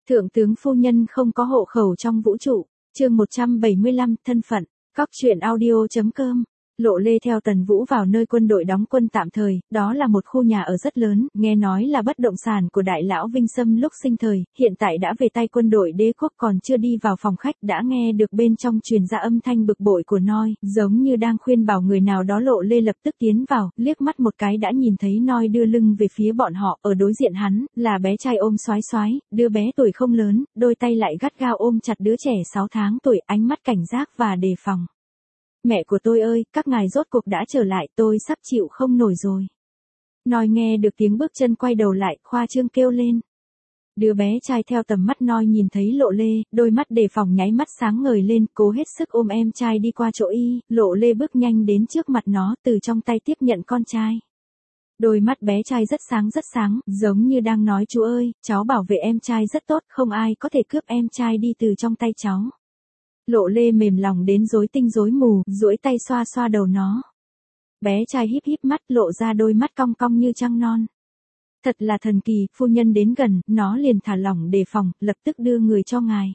Thượng tướng phu nhân không có hộ khẩu trong vũ trụ, chương 175, thân phận, Cóc truyện audio.com. Lộ Lê theo Tần Vũ vào nơi quân đội đóng quân tạm thời, đó là một khu nhà ở rất lớn, nghe nói là bất động sản của đại lão Vinh Sâm lúc sinh thời, hiện tại đã về tay quân đội đế quốc, còn chưa đi vào phòng khách đã nghe được bên trong truyền ra âm thanh bực bội của Noi, giống như đang khuyên bảo người nào đó. Lộ Lê lập tức tiến vào, liếc mắt một cái đã nhìn thấy Noi đưa lưng về phía bọn họ, ở đối diện hắn, là bé trai ôm xoái xoái, đứa bé tuổi không lớn, đôi tay lại gắt gao ôm chặt đứa trẻ 6 tháng tuổi, ánh mắt cảnh giác và đề phòng. Mẹ của tôi ơi, các ngài rốt cuộc đã trở lại, tôi sắp chịu không nổi rồi. Noi nghe được tiếng bước chân quay đầu lại, khoa trương kêu lên. Đứa bé trai theo tầm mắt Noi nhìn thấy Lộ Lê, đôi mắt đề phòng nháy mắt sáng ngời lên, cố hết sức ôm em trai đi qua chỗ y. Lộ Lê bước nhanh đến trước mặt nó, từ trong tay tiếp nhận con trai. Đôi mắt bé trai rất sáng, giống như đang nói chú ơi, cháu bảo vệ em trai rất tốt, không ai có thể cướp em trai đi từ trong tay cháu. Lộ Lê mềm lòng đến rối tinh rối mù, duỗi tay xoa xoa đầu nó. Bé trai híp híp mắt, lộ ra đôi mắt cong cong như trăng non. Thật là thần kỳ, phu nhân đến gần, nó liền thả lỏng đề phòng, lập tức đưa người cho ngài.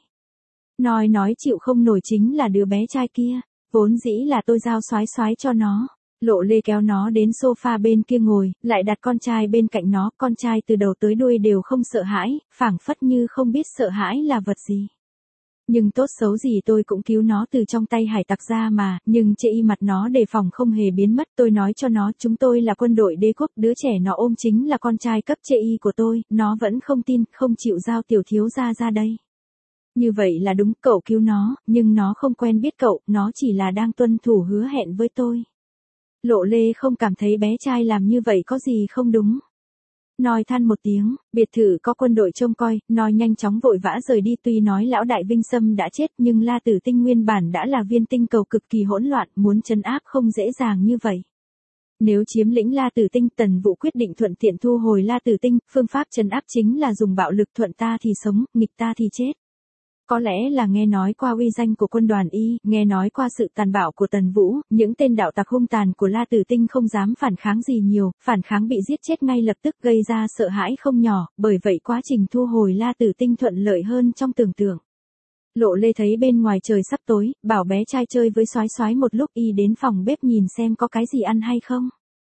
Nói chịu không nổi chính là đứa bé trai kia, vốn dĩ là tôi giao xoái xoái cho nó. Lộ Lê kéo nó đến sofa bên kia ngồi, lại đặt con trai bên cạnh nó, con trai từ đầu tới đuôi đều không sợ hãi, phảng phất như không biết sợ hãi là vật gì. Nhưng tốt xấu gì tôi cũng cứu nó từ trong tay hải tặc ra mà, nhưng chê y mặt nó đề phòng không hề biến mất. Tôi nói cho nó chúng tôi là quân đội đế quốc, đứa trẻ nó ôm chính là con trai cấp chê y của tôi, nó vẫn không tin, không chịu giao tiểu thiếu gia ra đây. Như vậy là đúng, cậu cứu nó, nhưng nó không quen biết cậu, nó chỉ là đang tuân thủ hứa hẹn với tôi. Lộ Lê không cảm thấy bé trai làm như vậy có gì không đúng. Noi than một tiếng, biệt thự có quân đội trông coi, Noi nhanh chóng vội vã rời đi. Tuy nói lão đại Vinh Sâm đã chết nhưng La Tử Tinh nguyên bản đã là viên tinh cầu cực kỳ hỗn loạn, muốn trấn áp không dễ dàng như vậy. Nếu chiếm lĩnh La Tử Tinh, Tần Vũ quyết định thuận tiện thu hồi La Tử Tinh, phương pháp trấn áp chính là dùng bạo lực, thuận ta thì sống, nghịch ta thì chết. Có lẽ là nghe nói qua uy danh của quân đoàn Y, nghe nói qua sự tàn bạo của Tần Vũ, những tên đạo tặc hung tàn của La Tử Tinh không dám phản kháng gì nhiều, phản kháng bị giết chết ngay lập tức, gây ra sợ hãi không nhỏ, bởi vậy quá trình thu hồi La Tử Tinh thuận lợi hơn trong tưởng tượng. Lộ Lê thấy bên ngoài trời sắp tối, bảo bé trai chơi với xoái xoái một lúc, y đến phòng bếp nhìn xem có cái gì ăn hay không.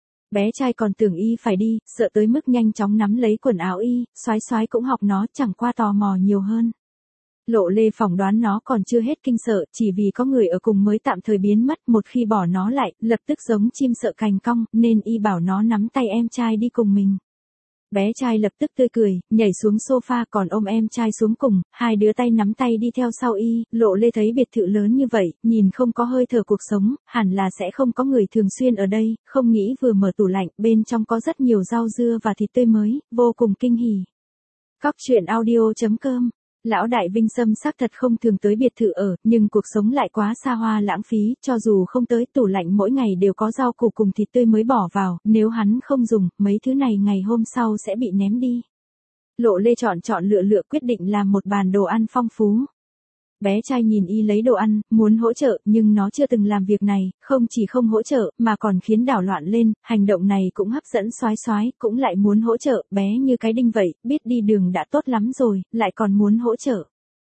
Bé trai còn tưởng y phải đi, sợ tới mức nhanh chóng nắm lấy quần áo y, xoái xoái cũng học nó, chẳng qua tò mò nhiều hơn. Lộ Lê phỏng đoán nó còn chưa hết kinh sợ, chỉ vì có người ở cùng mới tạm thời biến mất, một khi bỏ nó lại, lập tức giống chim sợ cành cong, nên y bảo nó nắm tay em trai đi cùng mình. Bé trai lập tức tươi cười, nhảy xuống sofa còn ôm em trai xuống cùng, hai đứa tay nắm tay đi theo sau y. Lộ Lê thấy biệt thự lớn như vậy, nhìn không có hơi thở cuộc sống, hẳn là sẽ không có người thường xuyên ở đây, không nghĩ vừa mở tủ lạnh, bên trong có rất nhiều rau dưa và thịt tươi mới, vô cùng kinh hỉ. Cóc truyện audio.com. Lão đại Vinh Sâm xác thật không thường tới biệt thự ở, nhưng cuộc sống lại quá xa hoa lãng phí, cho dù không tới, tủ lạnh mỗi ngày đều có rau củ cùng thịt tươi mới bỏ vào, nếu hắn không dùng, mấy thứ này ngày hôm sau sẽ bị ném đi. Lộ Lê chọn lựa quyết định làm một bàn đồ ăn phong phú. Bé trai nhìn y lấy đồ ăn, muốn hỗ trợ, nhưng nó chưa từng làm việc này, không chỉ không hỗ trợ, mà còn khiến đảo loạn lên, hành động này cũng hấp dẫn xoái xoái, cũng lại muốn hỗ trợ, bé như cái đinh vậy, biết đi đường đã tốt lắm rồi, lại còn muốn hỗ trợ.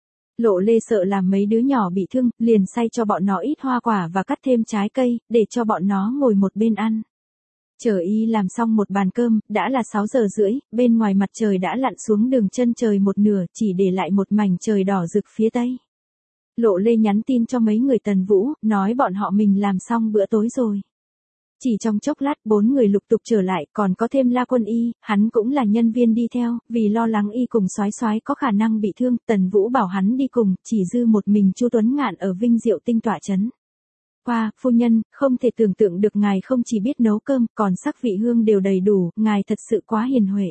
Lộ Lê sợ làm mấy đứa nhỏ bị thương, liền xay cho bọn nó ít hoa quả và cắt thêm trái cây, để cho bọn nó ngồi một bên ăn. Chờ y làm xong một bàn cơm, đã là 6 giờ rưỡi, bên ngoài mặt trời đã lặn xuống đường chân trời một nửa, chỉ để lại một mảnh trời đỏ rực phía tây. Lộ Lê nhắn tin cho mấy người Tần Vũ, nói bọn họ mình làm xong bữa tối rồi. Chỉ trong chốc lát 4 người lục tục trở lại, còn có thêm La Quân Y, hắn cũng là nhân viên đi theo, vì lo lắng y cùng xoái xoái có khả năng bị thương, Tần Vũ bảo hắn đi cùng, chỉ dư một mình Chu Tuấn Ngạn ở Vinh Diệu Tinh tọa chấn. Qua, phu nhân, không thể tưởng tượng được ngài không chỉ biết nấu cơm, còn sắc vị hương đều đầy đủ, ngài thật sự quá hiền huệ.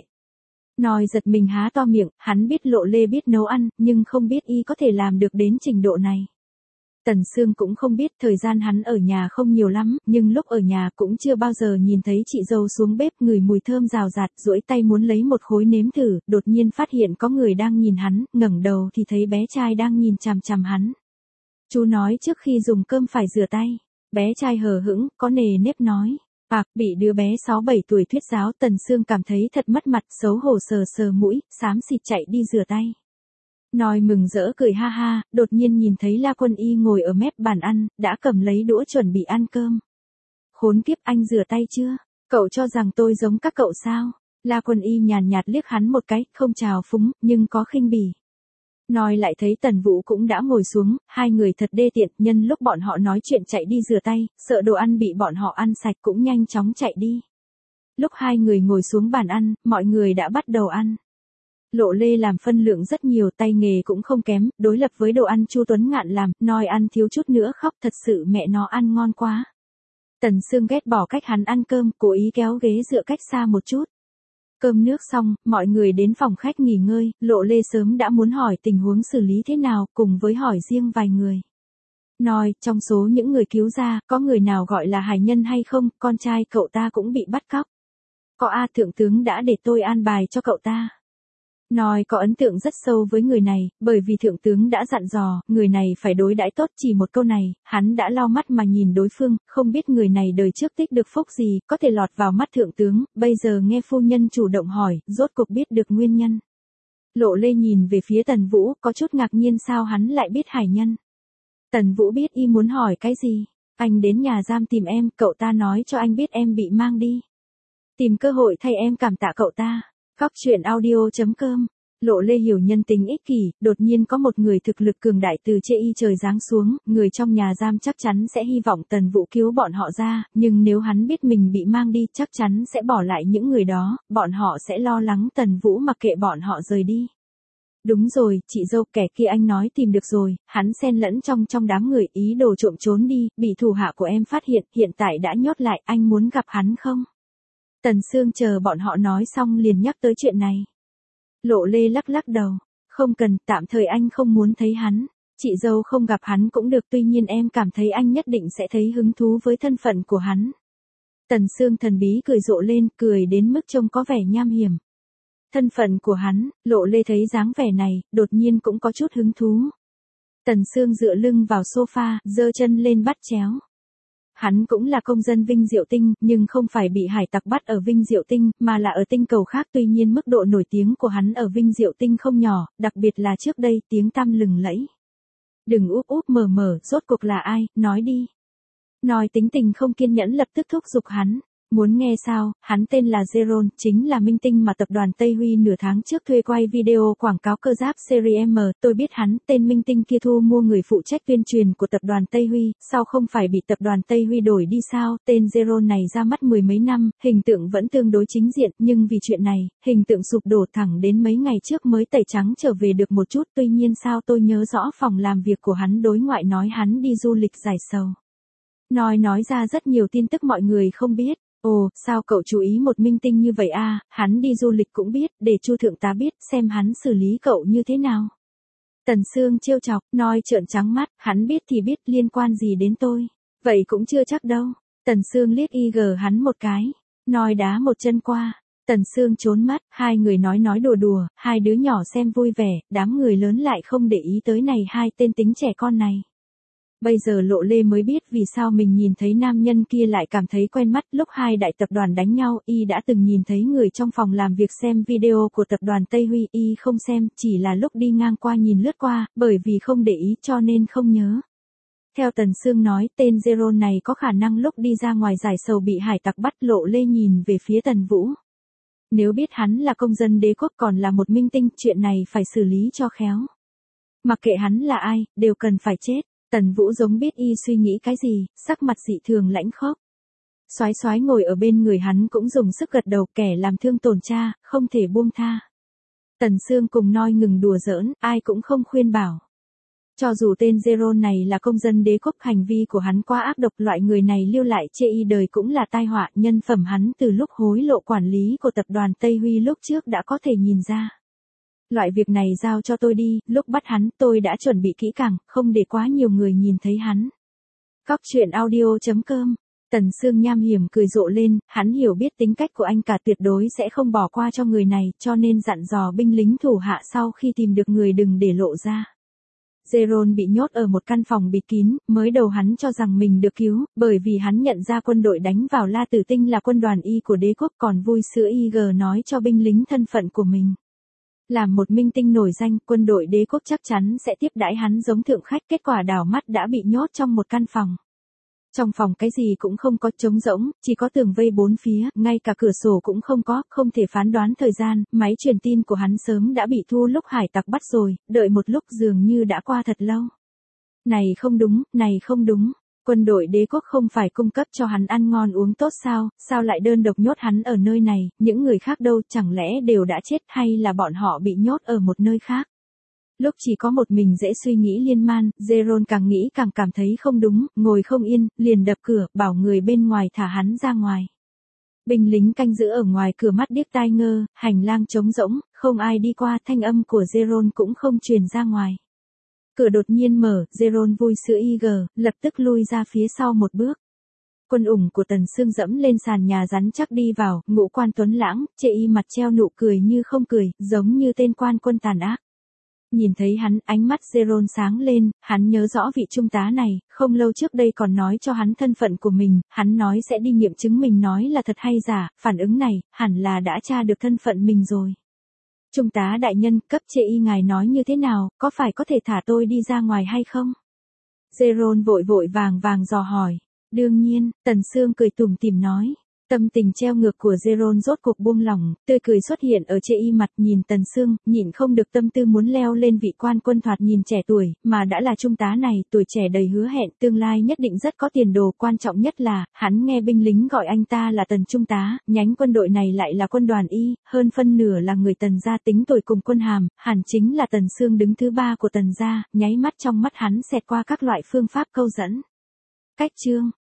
Nói giật mình há to miệng, hắn biết Lộ Lê biết nấu ăn, nhưng không biết y có thể làm được đến trình độ này. Tần Sương cũng không biết, thời gian hắn ở nhà không nhiều lắm, nhưng lúc ở nhà cũng chưa bao giờ nhìn thấy chị dâu xuống bếp ngửi mùi thơm rào rạt, duỗi tay muốn lấy một khối nếm thử, đột nhiên phát hiện có người đang nhìn hắn, ngẩng đầu thì thấy bé trai đang nhìn chằm chằm hắn. Chú nói trước khi dùng cơm phải rửa tay. Bé trai hờ hững, có nề nếp nói. Bị đứa bé 6-7 tuổi thuyết giáo, Tần Sương cảm thấy thật mất mặt, xấu hổ sờ mũi, xám xịt chạy đi rửa tay. Nói mừng rỡ cười ha ha, đột nhiên nhìn thấy La Quân Y ngồi ở mép bàn ăn, đã cầm lấy đũa chuẩn bị ăn cơm. Khốn kiếp, anh rửa tay chưa? Cậu cho rằng tôi giống các cậu sao? La Quân Y nhàn nhạt liếc hắn một cái, không chào phúng, nhưng có khinh bỉ. Nói lại thấy Tần Vũ cũng đã ngồi xuống, hai người thật đê tiện, nhân lúc bọn họ nói chuyện chạy đi rửa tay, sợ đồ ăn bị bọn họ ăn sạch cũng nhanh chóng chạy đi. Lúc hai người ngồi xuống bàn ăn, mọi người đã bắt đầu ăn. Lộ Lê làm phân lượng rất nhiều, tay nghề cũng không kém, đối lập với đồ ăn Chu Tuấn Ngạn làm, Nói ăn thiếu chút nữa khóc, thật sự mẹ nó ăn ngon quá. Tần Sương ghét bỏ cách hắn ăn cơm, cố ý kéo ghế dựa cách xa một chút. Cơm nước xong, mọi người đến phòng khách nghỉ ngơi, Lộ Lê sớm đã muốn hỏi tình huống xử lý thế nào, cùng với hỏi riêng vài người. Nói, trong số những người cứu ra, có người nào gọi là Hải Nhân hay không, con trai cậu ta cũng bị bắt cóc. Có A, thượng tướng đã để tôi an bài cho cậu ta. Nói có ấn tượng rất sâu với người này, bởi vì thượng tướng đã dặn dò, người này phải đối đãi tốt, chỉ một câu này, hắn đã lau mắt mà nhìn đối phương, không biết người này đời trước tích được phúc gì, có thể lọt vào mắt thượng tướng, bây giờ nghe phu nhân chủ động hỏi, rốt cuộc biết được nguyên nhân. Lộ Lê nhìn về phía Tần Vũ, có chút ngạc nhiên sao hắn lại biết Hải Nhân. Tần Vũ biết y muốn hỏi cái gì, anh đến nhà giam tìm em, cậu ta nói cho anh biết em bị mang đi. Tìm cơ hội thay em cảm tạ cậu ta. Góc truyện audio.com. Lộ Lê hiểu nhân tính ích kỷ, đột nhiên có một người thực lực cường đại từ trên trời giáng xuống, người trong nhà giam chắc chắn sẽ hy vọng Tần Vũ cứu bọn họ ra, nhưng nếu hắn biết mình bị mang đi chắc chắn sẽ bỏ lại những người đó, bọn họ sẽ lo lắng Tần Vũ mặc kệ bọn họ rời đi. Đúng rồi, chị dâu, kẻ kia anh nói tìm được rồi, hắn xen lẫn trong đám người ý đồ trộm trốn đi, bị thủ hạ của em phát hiện tại đã nhốt lại, anh muốn gặp hắn không? Tần Sương chờ bọn họ nói xong liền nhắc tới chuyện này. Lộ Lê lắc lắc đầu, không cần, tạm thời anh không muốn thấy hắn, chị dâu không gặp hắn cũng được, tuy nhiên em cảm thấy anh nhất định sẽ thấy hứng thú với thân phận của hắn. Tần Sương thần bí cười rộ lên, cười đến mức trông có vẻ nham hiểm. Thân phận của hắn, Lộ Lê thấy dáng vẻ này, đột nhiên cũng có chút hứng thú. Tần Sương dựa lưng vào sofa, giơ chân lên bắt chéo. Hắn cũng là công dân Vinh Diệu Tinh, nhưng không phải bị hải tặc bắt ở Vinh Diệu Tinh, mà là ở tinh cầu khác, tuy nhiên mức độ nổi tiếng của hắn ở Vinh Diệu Tinh không nhỏ, đặc biệt là trước đây tiếng tăm lừng lẫy. Đừng úp úp mở mở, rốt cuộc là ai, nói đi. Nói tính tình không kiên nhẫn lập tức thúc giục hắn. Muốn nghe sao, hắn tên là Zeron, chính là minh tinh mà tập đoàn Tây Huy nửa tháng trước thuê quay video quảng cáo cơ giáp series M, tôi biết hắn, tên minh tinh kia thu mua người phụ trách tuyên truyền của tập đoàn Tây Huy, sao không phải bị tập đoàn Tây Huy đổi đi sao, tên Zeron này ra mắt mười mấy năm, hình tượng vẫn tương đối chính diện, nhưng vì chuyện này, hình tượng sụp đổ thẳng đến mấy ngày trước mới tẩy trắng trở về được một chút, tuy nhiên sao tôi nhớ rõ phòng làm việc của hắn đối ngoại nói hắn đi du lịch giải sầu. Nói ra rất nhiều tin tức mọi người không biết. Ồ, sao cậu chú ý một minh tinh như vậy à, hắn đi du lịch cũng biết, để Chu thượng tá biết, xem hắn xử lý cậu như thế nào. Tần Sương trêu chọc, Nói trợn trắng mắt, hắn biết thì biết, liên quan gì đến tôi. Vậy cũng chưa chắc đâu. Tần Sương liếc hắn một cái. Nói đá một chân qua. Tần Sương trốn mắt, hai người nói đùa, hai đứa nhỏ xem vui vẻ, đám người lớn lại không để ý tới này hai tên tính trẻ con này. Bây giờ Lộ Lê mới biết vì sao mình nhìn thấy nam nhân kia lại cảm thấy quen mắt, lúc hai đại tập đoàn đánh nhau, y đã từng nhìn thấy người trong phòng làm việc xem video của tập đoàn Tây Huy, y không xem, chỉ là lúc đi ngang qua nhìn lướt qua, bởi vì không để ý cho nên không nhớ. Theo Tần Sương nói, tên Zeron này có khả năng lúc đi ra ngoài giải sầu bị hải tặc bắt. Lộ Lê nhìn về phía Tần Vũ. Nếu biết hắn là công dân đế quốc còn là một minh tinh, chuyện này phải xử lý cho khéo. Mặc kệ hắn là ai, đều cần phải chết. Tần Vũ giống biết y suy nghĩ cái gì, sắc mặt dị thường lãnh khốc. Soái ngồi ở bên người hắn cũng dùng sức gật đầu, kẻ làm thương tổn cha, không thể buông tha. Tần Sương cùng Nói ngừng đùa giỡn, ai cũng không khuyên bảo. Cho dù tên Zeron này là công dân đế quốc, hành vi của hắn quá ác độc, loại người này lưu lại chê y đời cũng là tai họa, nhân phẩm hắn từ lúc hối lộ quản lý của tập đoàn Tây Huy lúc trước đã có thể nhìn ra. Loại việc này giao cho tôi đi, lúc bắt hắn tôi đã chuẩn bị kỹ càng, không để quá nhiều người nhìn thấy hắn. Góc truyện audio.com. Tần Sương nham hiểm cười rộ lên, hắn hiểu biết tính cách của anh cả, tuyệt đối sẽ không bỏ qua cho người này, cho nên dặn dò binh lính thủ hạ sau khi tìm được người đừng để lộ ra. Zeron bị nhốt ở một căn phòng bịt kín, mới đầu hắn cho rằng mình được cứu, bởi vì hắn nhận ra quân đội đánh vào La Tử Tinh là quân đoàn Y của đế quốc, còn vui sữa IG nói cho binh lính thân phận của mình. Làm một minh tinh nổi danh, quân đội đế quốc chắc chắn sẽ tiếp đãi hắn giống thượng khách, kết quả đảo mắt đã bị nhốt trong một căn phòng. Trong phòng cái gì cũng không có, trống rỗng, chỉ có tường vây bốn phía, ngay cả cửa sổ cũng không có, không thể phán đoán thời gian, máy truyền tin của hắn sớm đã bị thu lúc hải tặc bắt rồi, đợi một lúc dường như đã qua thật lâu. Này không đúng, này không đúng. Quân đội đế quốc không phải cung cấp cho hắn ăn ngon uống tốt sao lại đơn độc nhốt hắn ở nơi này, những người khác đâu, chẳng lẽ đều đã chết hay là bọn họ bị nhốt ở một nơi khác. Lúc chỉ có một mình dễ suy nghĩ liên man, Zeron càng nghĩ càng cảm thấy không đúng, ngồi không yên, liền đập cửa, bảo người bên ngoài thả hắn ra ngoài. Binh lính canh giữ ở ngoài cửa mắt điếc tai ngơ, hành lang trống rỗng, không ai đi qua, thanh âm của Zeron cũng không truyền ra ngoài. Cửa đột nhiên mở, Zeron vui sữa lập tức lui ra phía sau một bước. Quân ủng của Tần Sương dẫm lên sàn nhà rắn chắc đi vào, ngũ quan tuấn lãng, chê y mặt treo nụ cười như không cười, giống như tên quan quân tàn ác. Nhìn thấy hắn, ánh mắt Zeron sáng lên, hắn nhớ rõ vị trung tá này, không lâu trước đây còn nói cho hắn thân phận của mình, hắn nói sẽ đi nghiệm chứng mình nói là thật hay giả, phản ứng này, hẳn là đã tra được thân phận mình rồi. Trung tá đại nhân, cấp chê y ngài nói như thế nào, có phải có thể thả tôi đi ra ngoài hay không? Zeron vội vàng dò hỏi. Đương nhiên, Tần Sương cười tủm tỉm nói. Tâm tình treo ngược của Zeron rốt cuộc buông lỏng, tươi cười xuất hiện ở chê y mặt, nhìn Tần Sương, nhịn không được tâm tư muốn leo lên vị quan quân thoạt nhìn trẻ tuổi, mà đã là trung tá này, tuổi trẻ đầy hứa hẹn, tương lai nhất định rất có tiền đồ, quan trọng nhất là, hắn nghe binh lính gọi anh ta là Tần trung tá, nhánh quân đội này lại là quân đoàn Y, hơn phân nửa là người Tần gia, tính tuổi cùng quân hàm, hẳn chính là Tần Sương đứng thứ ba của Tần gia, nháy mắt trong mắt hắn xẹt qua các loại phương pháp câu dẫn. Cách chương